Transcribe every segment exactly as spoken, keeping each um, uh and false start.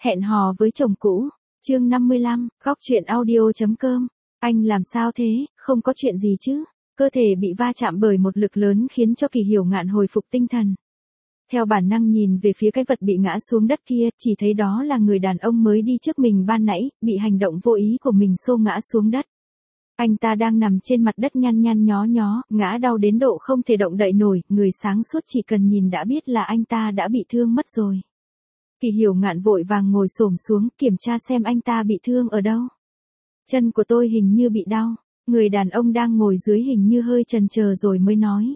Hẹn hò với chồng cũ, chương năm mươi lăm, góc truyện audio.com. Anh làm sao thế, không có chuyện gì chứ? Cơ thể bị va chạm bởi một lực lớn khiến cho Kỳ Hiểu Ngạn hồi phục tinh thần. Theo bản năng nhìn về phía cái vật bị ngã xuống đất kia, chỉ thấy đó là người đàn ông mới đi trước mình ban nãy, bị hành động vô ý của mình xô ngã xuống đất. Anh ta đang nằm trên mặt đất nhăn nhăn nhó nhó, ngã đau đến độ không thể động đậy nổi, người sáng suốt chỉ cần nhìn đã biết là anh ta đã bị thương mất rồi. Kỳ Hiểu Ngạn vội vàng ngồi xổm xuống kiểm tra xem anh ta bị thương ở đâu. Chân của tôi hình như bị đau, người đàn ông đang ngồi dưới hình như hơi chần chờ rồi mới nói.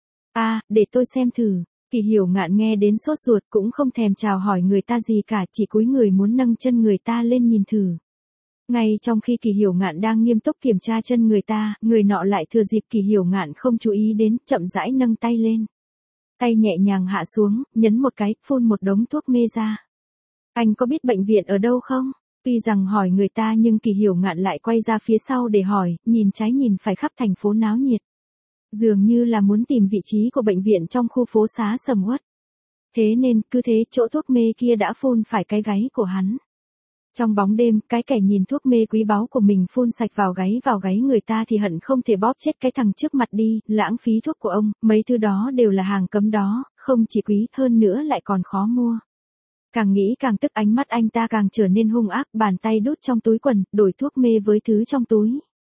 À, để tôi xem thử. Kỳ Hiểu Ngạn nghe đến sốt ruột cũng không thèm chào hỏi người ta gì cả, chỉ cúi người muốn nâng chân người ta lên nhìn thử. Ngay trong khi Kỳ Hiểu Ngạn đang nghiêm túc kiểm tra chân người ta, người nọ lại thừa dịp Kỳ Hiểu Ngạn không chú ý đến, chậm rãi nâng tay lên. Tay nhẹ nhàng hạ xuống, nhấn một cái, phun một đống thuốc mê ra. Anh có biết bệnh viện ở đâu không? Tuy rằng hỏi người ta nhưng Kỳ Hiểu Ngạn lại quay ra phía sau để hỏi, nhìn trái nhìn phải khắp thành phố náo nhiệt. Dường như là muốn tìm vị trí của bệnh viện trong khu phố xá sầm uất. Thế nên, cứ thế chỗ thuốc mê kia đã phun phải cái gáy của hắn. Trong bóng đêm, cái kẻ nhìn thuốc mê quý báu của mình phun sạch vào gáy vào gáy người ta thì hận không thể bóp chết cái thằng trước mặt đi, lãng phí thuốc của ông, mấy thứ đó đều là hàng cấm đó, không chỉ quý, hơn nữa lại còn khó mua. Càng nghĩ càng tức, ánh mắt anh ta càng trở nên hung ác, bàn tay đút trong túi quần, đổi thuốc mê với thứ trong túi.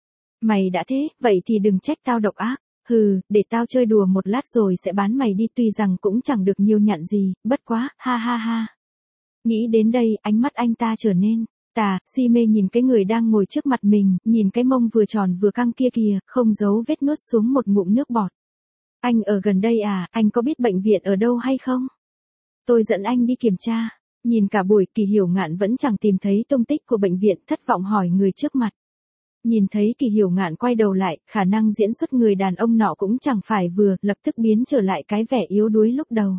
Mày đã thế, vậy thì đừng trách tao độc ác. Hừ, để tao chơi đùa một lát rồi sẽ bán mày đi, tuy rằng cũng chẳng được nhiều nhặn gì, bất quá, ha ha ha. Nghĩ đến đây, ánh mắt anh ta trở nên tà, si mê nhìn cái người đang ngồi trước mặt mình, nhìn cái mông vừa tròn vừa căng kia kìa, không giấu vết nuốt xuống một ngụm nước bọt. Anh ở gần đây à, anh có biết bệnh viện ở đâu hay không? Tôi dẫn anh đi kiểm tra. Nhìn cả buổi, Kỳ Hiểu Ngạn vẫn chẳng tìm thấy tung tích của bệnh viện, thất vọng hỏi người trước mặt. Nhìn thấy Kỳ Hiểu Ngạn quay đầu lại, khả năng diễn xuất người đàn ông nọ cũng chẳng phải vừa, lập tức biến trở lại cái vẻ yếu đuối lúc đầu.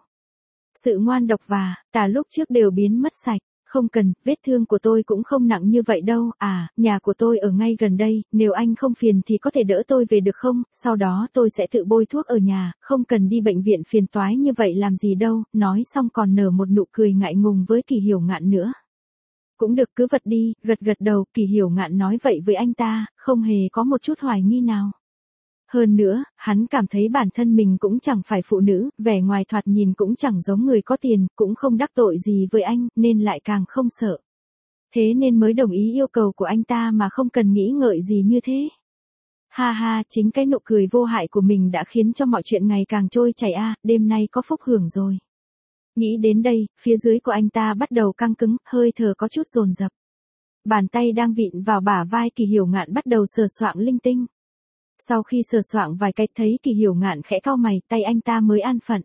Sự ngoan độc và tà lúc trước đều biến mất sạch. Không cần, vết thương của tôi cũng không nặng như vậy đâu, à, nhà của tôi ở ngay gần đây, nếu anh không phiền thì có thể đỡ tôi về được không, sau đó tôi sẽ tự bôi thuốc ở nhà, không cần đi bệnh viện phiền toái như vậy làm gì đâu, nói xong còn nở một nụ cười ngại ngùng với Kỳ Hiểu Ngạn nữa. Cũng được, cứ vật đi, gật gật đầu, Kỳ Hiểu Ngạn nói vậy với anh ta, không hề có một chút hoài nghi nào. Hơn nữa, hắn cảm thấy bản thân mình cũng chẳng phải phụ nữ, vẻ ngoài thoạt nhìn cũng chẳng giống người có tiền, cũng không đắc tội gì với anh, nên lại càng không sợ. Thế nên mới đồng ý yêu cầu của anh ta mà không cần nghĩ ngợi gì như thế. Ha ha, chính cái nụ cười vô hại của mình đã khiến cho mọi chuyện ngày càng trôi chảy a, à, đêm nay có phúc hưởng rồi. Nghĩ đến đây, phía dưới của anh ta bắt đầu căng cứng, hơi thở có chút dồn dập. Bàn tay đang vịn vào bả vai Kỳ Hiểu Ngạn bắt đầu sờ soạng linh tinh. Sau khi sờ soạng vài cái thấy Kỳ Hiểu Ngạn khẽ cau mày, tay anh ta mới an phận.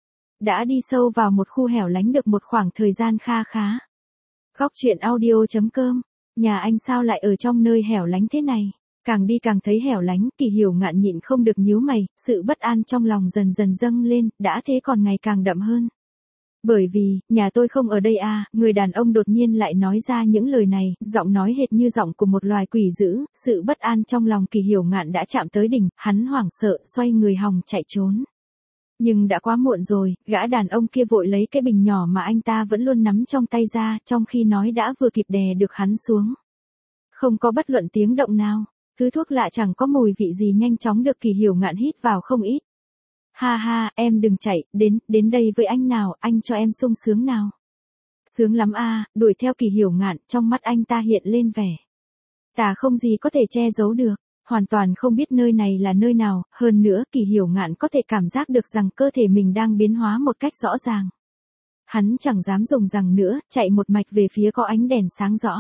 Đã đi sâu vào một khu hẻo lánh được một khoảng thời gian kha khá. Góc truyện audio.com, nhà anh sao lại ở trong nơi hẻo lánh thế này? Càng đi càng thấy hẻo lánh, Kỳ Hiểu Ngạn nhịn không được nhíu mày, sự bất an trong lòng dần dần dâng lên, đã thế còn ngày càng đậm hơn. Bởi vì, nhà tôi không ở đây à, người đàn ông đột nhiên lại nói ra những lời này, giọng nói hệt như giọng của một loài quỷ dữ, sự bất an trong lòng Kỳ Hiểu Ngạn đã chạm tới đỉnh, hắn hoảng sợ, xoay người hòng chạy trốn. Nhưng đã quá muộn rồi, gã đàn ông kia vội lấy cái bình nhỏ mà anh ta vẫn luôn nắm trong tay ra, trong khi nói đã vừa kịp đè được hắn xuống. Không có bất luận tiếng động nào, thứ thuốc lạ chẳng có mùi vị gì nhanh chóng được Kỳ Hiểu Ngạn hít vào không ít. Ha ha, em đừng chạy, đến, đến đây với anh nào, anh cho em sung sướng nào. Sướng lắm a, đuổi theo Kỳ Hiểu Ngạn, trong mắt anh ta hiện lên vẻ tà không gì có thể che giấu được, hoàn toàn không biết nơi này là nơi nào, hơn nữa Kỳ Hiểu Ngạn có thể cảm giác được rằng cơ thể mình đang biến hóa một cách rõ ràng. Hắn chẳng dám dùng rằng nữa, chạy một mạch về phía có ánh đèn sáng rõ.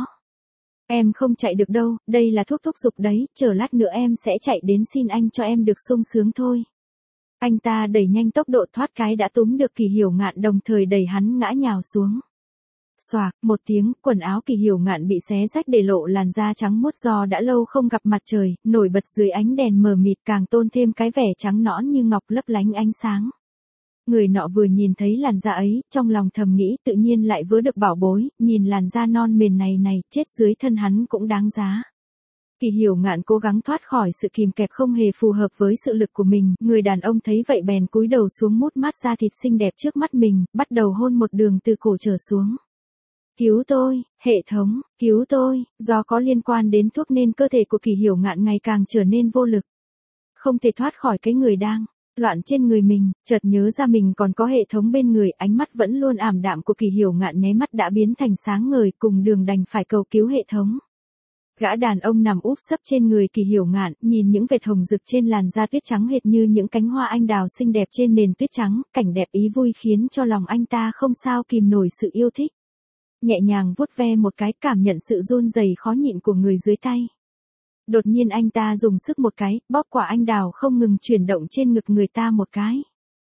Em không chạy được đâu, đây là thuốc thúc giục đấy, chờ lát nữa em sẽ chạy đến xin anh cho em được sung sướng thôi. Anh ta đẩy nhanh tốc độ, thoát cái đã túm được Kỳ Hiểu Ngạn, đồng thời đẩy hắn ngã nhào xuống. Xoạc, một tiếng, quần áo Kỳ Hiểu Ngạn bị xé rách để lộ làn da trắng muốt do đã lâu không gặp mặt trời, nổi bật dưới ánh đèn mờ mịt, càng tôn thêm cái vẻ trắng nõn như ngọc lấp lánh ánh sáng. Người nọ vừa nhìn thấy làn da ấy, trong lòng thầm nghĩ tự nhiên lại vớ được bảo bối, nhìn làn da non mềm này này, chết dưới thân hắn cũng đáng giá. Kỳ Hiểu Ngạn cố gắng thoát khỏi sự kìm kẹp không hề phù hợp với sự lực của mình, người đàn ông thấy vậy bèn cúi đầu xuống mút mát da thịt xinh đẹp trước mắt mình, bắt đầu hôn một đường từ cổ trở xuống. Cứu tôi, hệ thống, cứu tôi, do có liên quan đến thuốc nên cơ thể của Kỳ Hiểu Ngạn ngày càng trở nên vô lực. Không thể thoát khỏi cái người đang loạn trên người mình, chợt nhớ ra mình còn có hệ thống bên người, ánh mắt vẫn luôn ảm đạm của Kỳ Hiểu Ngạn nháy mắt đã biến thành sáng ngời, cùng đường đành phải cầu cứu hệ thống. Gã đàn ông nằm úp sấp trên người Kỳ Hiểu Ngạn, nhìn những vệt hồng rực trên làn da tuyết trắng hệt như những cánh hoa anh đào xinh đẹp trên nền tuyết trắng, cảnh đẹp ý vui khiến cho lòng anh ta không sao kìm nổi sự yêu thích. Nhẹ nhàng vuốt ve một cái, cảm nhận sự run rẩy khó nhịn của người dưới tay. Đột nhiên anh ta dùng sức một cái, bóp quả anh đào không ngừng chuyển động trên ngực người ta một cái.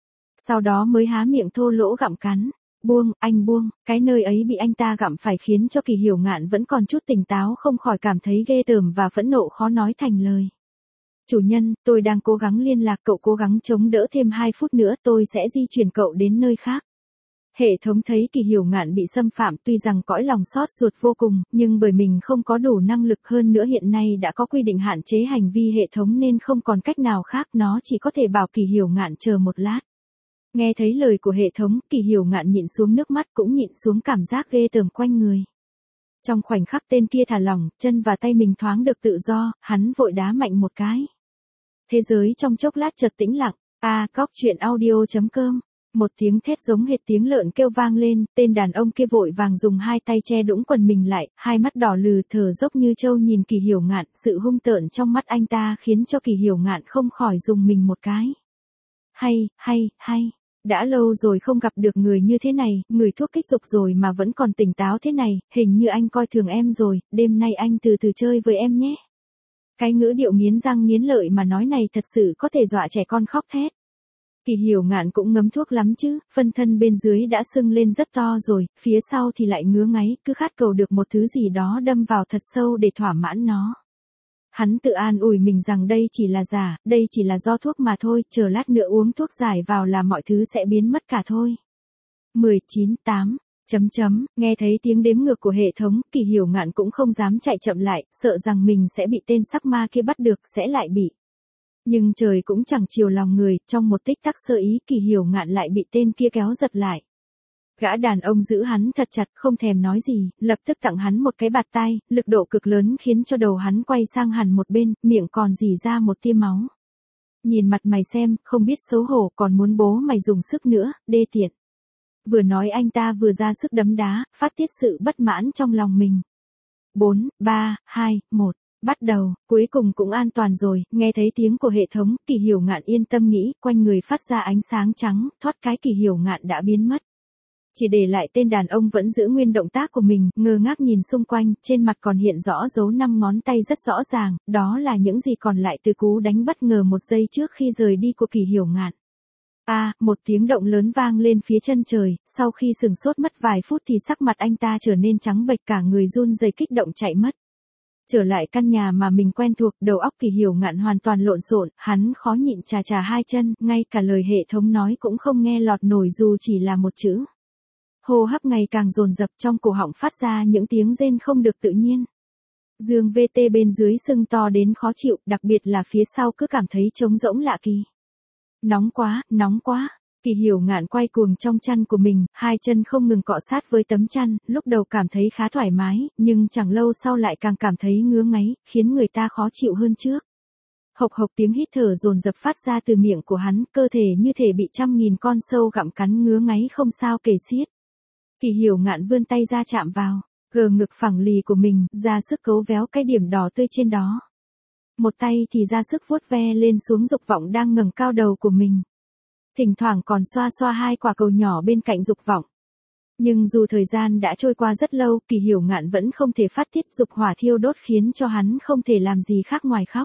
Sau đó mới há miệng thô lỗ gặm cắn. Buông, anh buông, cái nơi ấy bị anh ta gặm phải khiến cho Kỳ Hiểu Ngạn vẫn còn chút tỉnh táo không khỏi cảm thấy ghê tởm và phẫn nộ khó nói thành lời. Chủ nhân, tôi đang cố gắng liên lạc, cậu cố gắng chống đỡ thêm hai phút nữa, tôi sẽ di chuyển cậu đến nơi khác. Hệ thống thấy Kỳ Hiểu Ngạn bị xâm phạm, tuy rằng cõi lòng xót ruột vô cùng, nhưng bởi mình không có đủ năng lực, hơn nữa hiện nay đã có quy định hạn chế hành vi hệ thống nên không còn cách nào khác, nó chỉ có thể bảo Kỳ Hiểu Ngạn chờ một lát. Nghe thấy lời của hệ thống, Kỳ Hiểu Ngạn nhịn xuống nước mắt cũng nhịn xuống cảm giác ghê tởm quanh người. Trong khoảnh khắc tên kia thả lỏng, chân và tay mình thoáng được tự do, hắn vội đá mạnh một cái. Thế giới trong chốc lát chợt tĩnh lặng. A, cóc truyện audio chấm com. Một tiếng thét giống hệt tiếng lợn kêu vang lên, tên đàn ông kia vội vàng dùng hai tay che đũng quần mình lại, hai mắt đỏ lừ thở dốc như trâu nhìn Kỳ Hiểu Ngạn, sự hung tợn trong mắt anh ta khiến cho Kỳ Hiểu Ngạn không khỏi dùng mình một cái. Hay, hay, hay. Đã lâu rồi không gặp được người như thế này, người thuốc kích dục rồi mà vẫn còn tỉnh táo thế này, hình như anh coi thường em rồi, đêm nay anh từ từ chơi với em nhé. Cái ngữ điệu nghiến răng nghiến lợi mà nói này thật sự có thể dọa trẻ con khóc thét. Kỳ Hiểu Ngạn cũng ngấm thuốc lắm chứ, phân thân bên dưới đã sưng lên rất to rồi, phía sau thì lại ngứa ngáy, cứ khát cầu được một thứ gì đó đâm vào thật sâu để thỏa mãn nó. Hắn tự an ủi mình rằng đây chỉ là giả, đây chỉ là do thuốc mà thôi, chờ lát nữa uống thuốc giải vào là mọi thứ sẽ biến mất cả thôi. mười chín, tám, chấm chấm, nghe thấy tiếng đếm ngược của hệ thống, Kỳ Hiểu Ngạn cũng không dám chạy chậm lại, sợ rằng mình sẽ bị tên sắc ma kia bắt được, sẽ lại bị. Nhưng trời cũng chẳng chiều lòng người, trong một tích tắc sơ ý, Kỳ Hiểu Ngạn lại bị tên kia kéo giật lại. Gã đàn ông giữ hắn thật chặt, không thèm nói gì, lập tức tặng hắn một cái bạt tai, lực độ cực lớn khiến cho đầu hắn quay sang hẳn một bên, miệng còn rỉ ra một tia máu. Nhìn mặt mày xem, không biết xấu hổ, còn muốn bố mày dùng sức nữa, đê tiện. Vừa nói anh ta vừa ra sức đấm đá, phát tiết sự bất mãn trong lòng mình. bốn, ba, hai, một. Bắt đầu, cuối cùng cũng an toàn rồi, nghe thấy tiếng của hệ thống, Kỳ Hiểu Ngạn yên tâm nghĩ, quanh người phát ra ánh sáng trắng, thoát cái Kỳ Hiểu Ngạn đã biến mất. Chỉ để lại tên đàn ông vẫn giữ nguyên động tác của mình, ngơ ngác nhìn xung quanh, trên mặt còn hiện rõ dấu năm ngón tay rất rõ ràng, đó là những gì còn lại từ cú đánh bất ngờ một giây trước khi rời đi của Kỳ Hiểu Ngạn. A, à, một tiếng động lớn vang lên phía chân trời, sau khi sừng sốt mất vài phút thì sắc mặt anh ta trở nên trắng bệch, cả người run rẩy kích động chạy mất. Trở lại căn nhà mà mình quen thuộc, đầu óc Kỳ Hiểu Ngạn hoàn toàn lộn xộn, hắn khó nhịn chà chà hai chân, ngay cả lời hệ thống nói cũng không nghe lọt nổi dù chỉ là một chữ. Hô hấp ngày càng dồn dập, trong cổ họng phát ra những tiếng rên không được tự nhiên. Dương vê tê bên dưới sưng to đến khó chịu, đặc biệt là phía sau cứ cảm thấy trống rỗng lạ kỳ. Nóng quá, nóng quá. Kỳ Hiểu Ngạn quay cuồng trong chăn của mình, hai chân không ngừng cọ sát với tấm chăn, lúc đầu cảm thấy khá thoải mái, nhưng chẳng lâu sau lại càng cảm thấy ngứa ngáy, khiến người ta khó chịu hơn trước. Hộc hộc tiếng hít thở dồn dập phát ra từ miệng của hắn, cơ thể như thể bị trăm nghìn con sâu gặm cắn, ngứa ngáy không sao kể xiết. Kỳ Hiểu Ngạn vươn tay ra chạm vào gờ ngực phẳng lì của mình, ra sức cấu véo cái điểm đỏ tươi trên đó. Một tay thì ra sức vuốt ve lên xuống dục vọng đang ngẩng cao đầu của mình. Thỉnh thoảng còn xoa xoa hai quả cầu nhỏ bên cạnh dục vọng. Nhưng dù thời gian đã trôi qua rất lâu, Kỳ Hiểu Ngạn vẫn không thể phát tiết, dục hỏa thiêu đốt khiến cho hắn không thể làm gì khác ngoài khóc.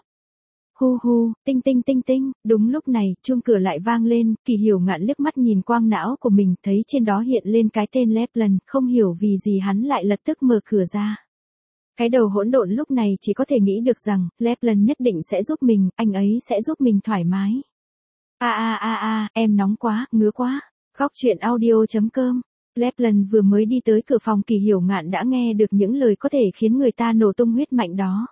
Hu hu, tinh tinh tinh tinh, đúng lúc này, chuông cửa lại vang lên, Kỳ Hiểu Ngạn liếc mắt nhìn quang não của mình, thấy trên đó hiện lên cái tên Leplan, không hiểu vì gì hắn lại lập tức mở cửa ra. Cái đầu hỗn độn lúc này chỉ có thể nghĩ được rằng, Leplan nhất định sẽ giúp mình, anh ấy sẽ giúp mình thoải mái. A a a a, em nóng quá, ngứa quá. Góc truyện audio chấm com. Leplan vừa mới đi tới cửa phòng, Kỳ Hiểu Ngạn đã nghe được những lời có thể khiến người ta nổ tung huyết mạnh đó.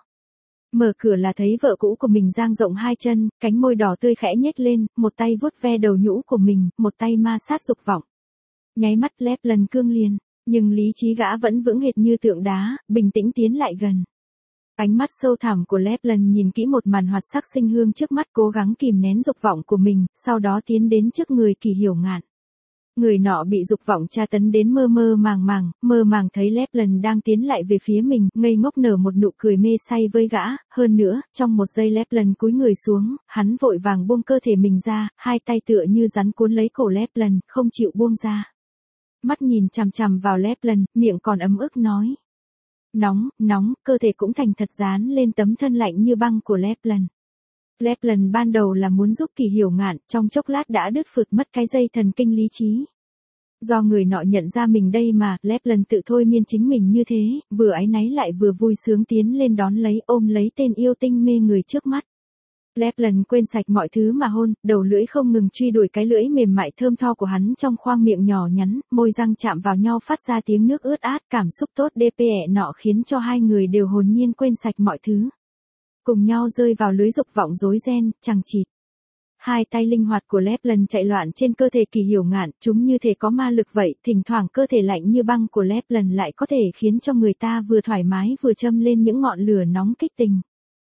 Mở cửa là thấy vợ cũ của mình dang rộng hai chân, cánh môi đỏ tươi khẽ nhếch lên, một tay vuốt ve đầu nhũ của mình, một tay ma sát dục vọng. Nháy mắt Leplan cương liền. Nhưng lý trí gã vẫn vững hệt như tượng đá, bình tĩnh tiến lại gần. Ánh mắt sâu thẳm của Lapland nhìn kỹ một màn hoạt sắc sinh hương trước mắt, cố gắng kìm nén dục vọng của mình, sau đó tiến đến trước người Kỳ Hiểu Ngạn. Người nọ bị dục vọng tra tấn đến mơ mơ màng màng, mơ màng thấy Lapland đang tiến lại về phía mình, ngây ngốc nở một nụ cười mê say với gã, hơn nữa, trong một giây Lapland cúi người xuống, hắn vội vàng buông cơ thể mình ra, hai tay tựa như rắn cuốn lấy cổ Lapland, không chịu buông ra. Mắt nhìn chằm chằm vào Lapland, miệng còn ấm ức nói. Nóng, nóng, cơ thể cũng thành thật dán lên tấm thân lạnh như băng của Lapland. Lapland ban đầu là muốn giúp Kỳ Hiểu Ngạn, trong chốc lát đã đứt phượt mất cái dây thần kinh lý trí. Do người nọ nhận ra mình đây mà, Lapland tự thôi miên chính mình như thế, vừa áy náy lại vừa vui sướng tiến lên đón lấy, ôm lấy tên yêu tinh mê người trước mắt. Lapland quên sạch mọi thứ mà hôn, đầu lưỡi không ngừng truy đuổi cái lưỡi mềm mại thơm tho của hắn trong khoang miệng nhỏ nhắn, môi răng chạm vào nhau phát ra tiếng nước ướt át, cảm xúc tốt đê pê ẹ nọ khiến cho hai người đều hồn nhiên quên sạch mọi thứ. Cùng nhau rơi vào lưới dục vọng rối ren, chằng chịt. Hai tay linh hoạt của Lapland chạy loạn trên cơ thể Kỳ Hiểu Ngạn, chúng như thể có ma lực vậy, thỉnh thoảng cơ thể lạnh như băng của Lapland lại có thể khiến cho người ta vừa thoải mái vừa châm lên những ngọn lửa nóng kích tình.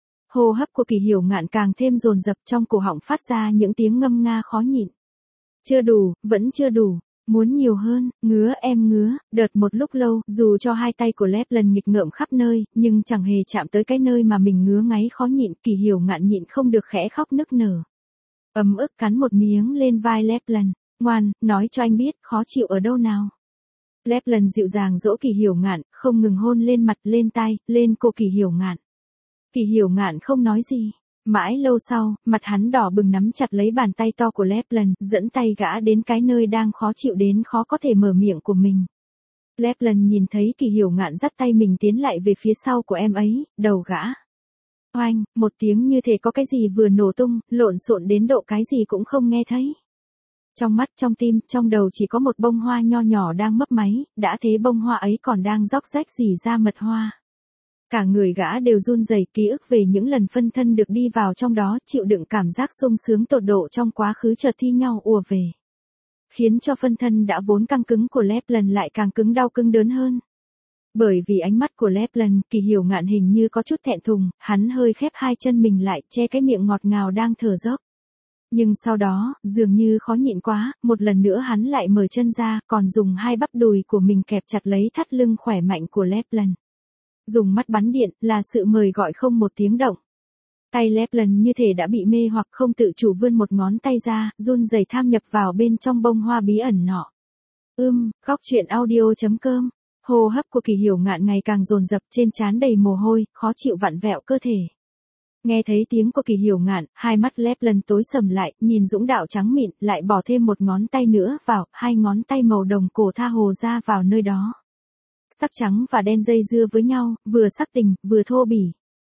Hô hấp của Kỳ Hiểu Ngạn càng thêm dồn dập, trong cổ họng phát ra những tiếng ngâm nga khó nhịn. Chưa đủ, vẫn chưa đủ. Muốn nhiều hơn, ngứa em ngứa, đợt một lúc lâu, dù cho hai tay của Lapland nghịch ngợm khắp nơi, nhưng chẳng hề chạm tới cái nơi mà mình ngứa ngáy khó nhịn, Kỳ Hiểu Ngạn nhịn không được khẽ khóc nức nở. Ấm ức cắn một miếng lên vai Lapland, ngoan, nói cho anh biết, khó chịu ở đâu nào. Lapland dịu dàng dỗ Kỳ Hiểu Ngạn, không ngừng hôn lên mặt, lên tai, lên cổ Kỳ Hiểu Ngạn. Kỳ Hiểu Ngạn không nói gì. Mãi lâu sau, mặt hắn đỏ bừng nắm chặt lấy bàn tay to của Lapland, dẫn tay gã đến cái nơi đang khó chịu đến khó có thể mở miệng của mình. Lapland nhìn thấy Kỳ Hiểu Ngạn dắt tay mình tiến lại về phía sau của em ấy, đầu gã. Oanh, một tiếng như thể có cái gì vừa nổ tung, lộn xộn đến độ cái gì cũng không nghe thấy. Trong mắt, trong tim, trong đầu chỉ có một bông hoa nho nhỏ đang mấp máy, đã thế bông hoa ấy còn đang róc rách rỉ ra mật hoa. Cả người gã đều run rẩy, ký ức về những lần phân thân được đi vào trong đó, chịu đựng cảm giác sung sướng tột độ trong quá khứ chợt thi nhau ùa về. Khiến cho phân thân đã vốn căng cứng của Lapland lại càng cứng đau cứng đớn hơn. Bởi vì ánh mắt của Lapland, Kỳ Hiểu Ngạn hình như có chút thẹn thùng, hắn hơi khép hai chân mình lại, che cái miệng ngọt ngào đang thở dốc. Nhưng sau đó, dường như khó nhịn quá, một lần nữa hắn lại mở chân ra, còn dùng hai bắp đùi của mình kẹp chặt lấy thắt lưng khỏe mạnh của Lapland. Dùng mắt bắn điện, là sự mời gọi không một tiếng động. Tay Lapland như thể đã bị mê hoặc không tự chủ vươn một ngón tay ra, run rẩy tham nhập vào bên trong bông hoa bí ẩn nọ. Ưm, góc truyện audio chấm com. Hô hấp của Kỳ Hiểu Ngạn ngày càng dồn dập, trên trán đầy mồ hôi, khó chịu vặn vẹo cơ thể. Nghe thấy tiếng của Kỳ Hiểu Ngạn, hai mắt Lapland tối sầm lại, nhìn dũng đạo trắng mịn, lại bỏ thêm một ngón tay nữa vào, hai ngón tay màu đồng cổ tha hồ ra vào nơi đó. Sắc trắng và đen dây dưa với nhau, vừa sắc tình, vừa thô bỉ.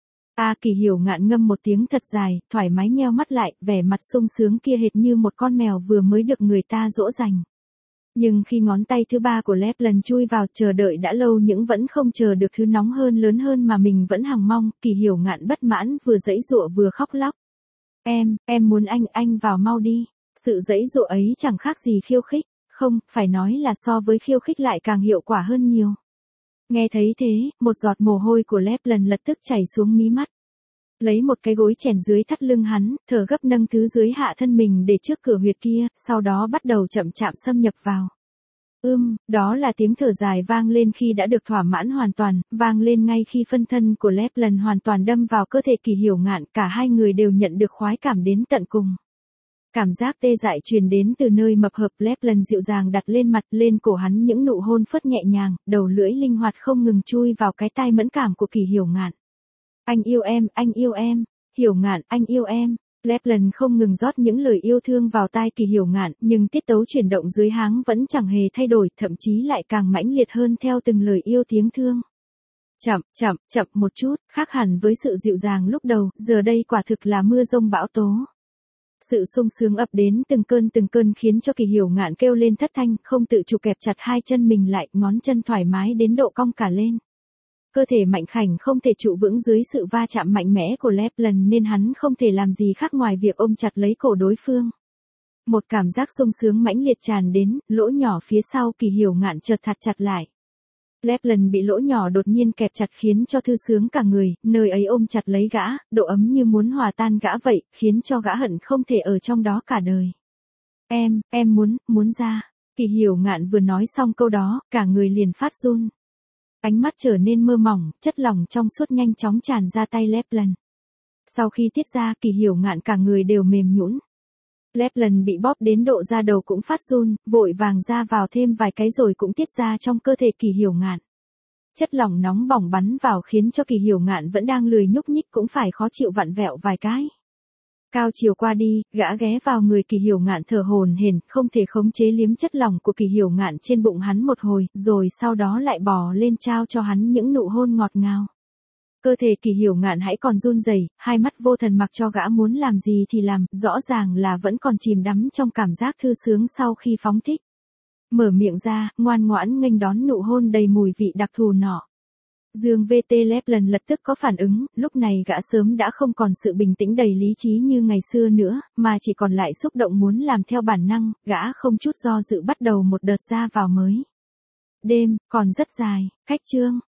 A Kỳ Hiểu Ngạn ngâm một tiếng thật dài, thoải mái nheo mắt lại, vẻ mặt sung sướng kia hệt như một con mèo vừa mới được người ta dỗ dành. Nhưng khi ngón tay thứ ba của Lapland chui vào, chờ đợi đã lâu nhưng vẫn không chờ được thứ nóng hơn lớn hơn mà mình vẫn hằng mong, Kỳ Hiểu Ngạn bất mãn vừa giãy giụa vừa khóc lóc. Em, em muốn anh, anh vào mau đi. Sự giãy giụa ấy chẳng khác gì khiêu khích, không, phải nói là so với khiêu khích lại càng hiệu quả hơn nhiều. Nghe thấy thế, một giọt mồ hôi của Lapland lập tức chảy xuống mí mắt. Lấy một cái gối chèn dưới thắt lưng hắn, thở gấp nâng thứ dưới hạ thân mình để trước cửa huyệt kia, sau đó bắt đầu chậm chạm xâm nhập vào. Ưm, đó là tiếng thở dài vang lên khi đã được thỏa mãn hoàn toàn, vang lên ngay khi phân thân của Lapland hoàn toàn đâm vào cơ thể Kỳ Hiểu Ngạn, cả hai người đều nhận được khoái cảm đến tận cùng. Cảm giác tê dại truyền đến từ nơi mập hợp, Lapland dịu dàng đặt lên mặt, lên cổ hắn những nụ hôn phớt nhẹ nhàng, đầu lưỡi linh hoạt không ngừng chui vào cái tai mẫn cảm của Kỳ Hiểu Ngạn. Anh yêu em, anh yêu em, Hiểu Ngạn, anh yêu em. Lapland không ngừng rót những lời yêu thương vào tai Kỳ Hiểu Ngạn, nhưng tiết tấu chuyển động dưới háng vẫn chẳng hề thay đổi, thậm chí lại càng mãnh liệt hơn theo từng lời yêu tiếng thương. Chậm, chậm, chậm một chút, khác hẳn với sự dịu dàng lúc đầu, giờ đây quả thực là mưa rông bão tố. Sự sung sướng ập đến từng cơn từng cơn khiến cho Kỳ Hiểu Ngạn kêu lên thất thanh, không tự chủ kẹp chặt hai chân mình lại, ngón chân thoải mái đến độ cong cả lên. Cơ thể mạnh khảnh không thể trụ vững dưới sự va chạm mạnh mẽ của Lapland nên hắn không thể làm gì khác ngoài việc ôm chặt lấy cổ đối phương. Một cảm giác sung sướng mãnh liệt tràn đến, lỗ nhỏ phía sau Kỳ Hiểu Ngạn chợt thắt chặt lại. Lapland bị lỗ nhỏ đột nhiên kẹp chặt khiến cho thư sướng cả người, nơi ấy ôm chặt lấy gã, độ ấm như muốn hòa tan gã vậy, khiến cho gã hận không thể ở trong đó cả đời. Em, em muốn, muốn ra. Kỳ Hiểu Ngạn vừa nói xong câu đó, cả người liền phát run. Ánh mắt trở nên mơ mỏng, chất lỏng trong suốt nhanh chóng tràn ra tay Lapland. Sau khi tiết ra, Kỳ Hiểu Ngạn cả người đều mềm nhũn. Lapland bị bóp đến độ da đầu cũng phát run, vội vàng ra vào thêm vài cái rồi cũng tiết ra trong cơ thể Kỳ Hiểu Ngạn. Chất lỏng nóng bỏng bắn vào khiến cho Kỳ Hiểu Ngạn vẫn đang lười nhúc nhích cũng phải khó chịu vặn vẹo vài cái. Cao chiều qua đi, gã ghé vào người Kỳ Hiểu Ngạn thở hổn hển, không thể khống chế liếm chất lỏng của Kỳ Hiểu Ngạn trên bụng hắn một hồi, rồi sau đó lại bò lên trao cho hắn những nụ hôn ngọt ngào. Cơ thể Kỳ Hiểu Ngạn hãy còn run rẩy, hai mắt vô thần mặc cho gã muốn làm gì thì làm, rõ ràng là vẫn còn chìm đắm trong cảm giác thư sướng sau khi phóng thích. Mở miệng ra, ngoan ngoãn nghênh đón nụ hôn đầy mùi vị đặc thù nọ. Dương vê tê Lapland lập tức có phản ứng, lúc này gã sớm đã không còn sự bình tĩnh đầy lý trí như ngày xưa nữa, mà chỉ còn lại xúc động muốn làm theo bản năng, gã không chút do dự bắt đầu một đợt ra vào mới. Đêm, còn rất dài, cách chương.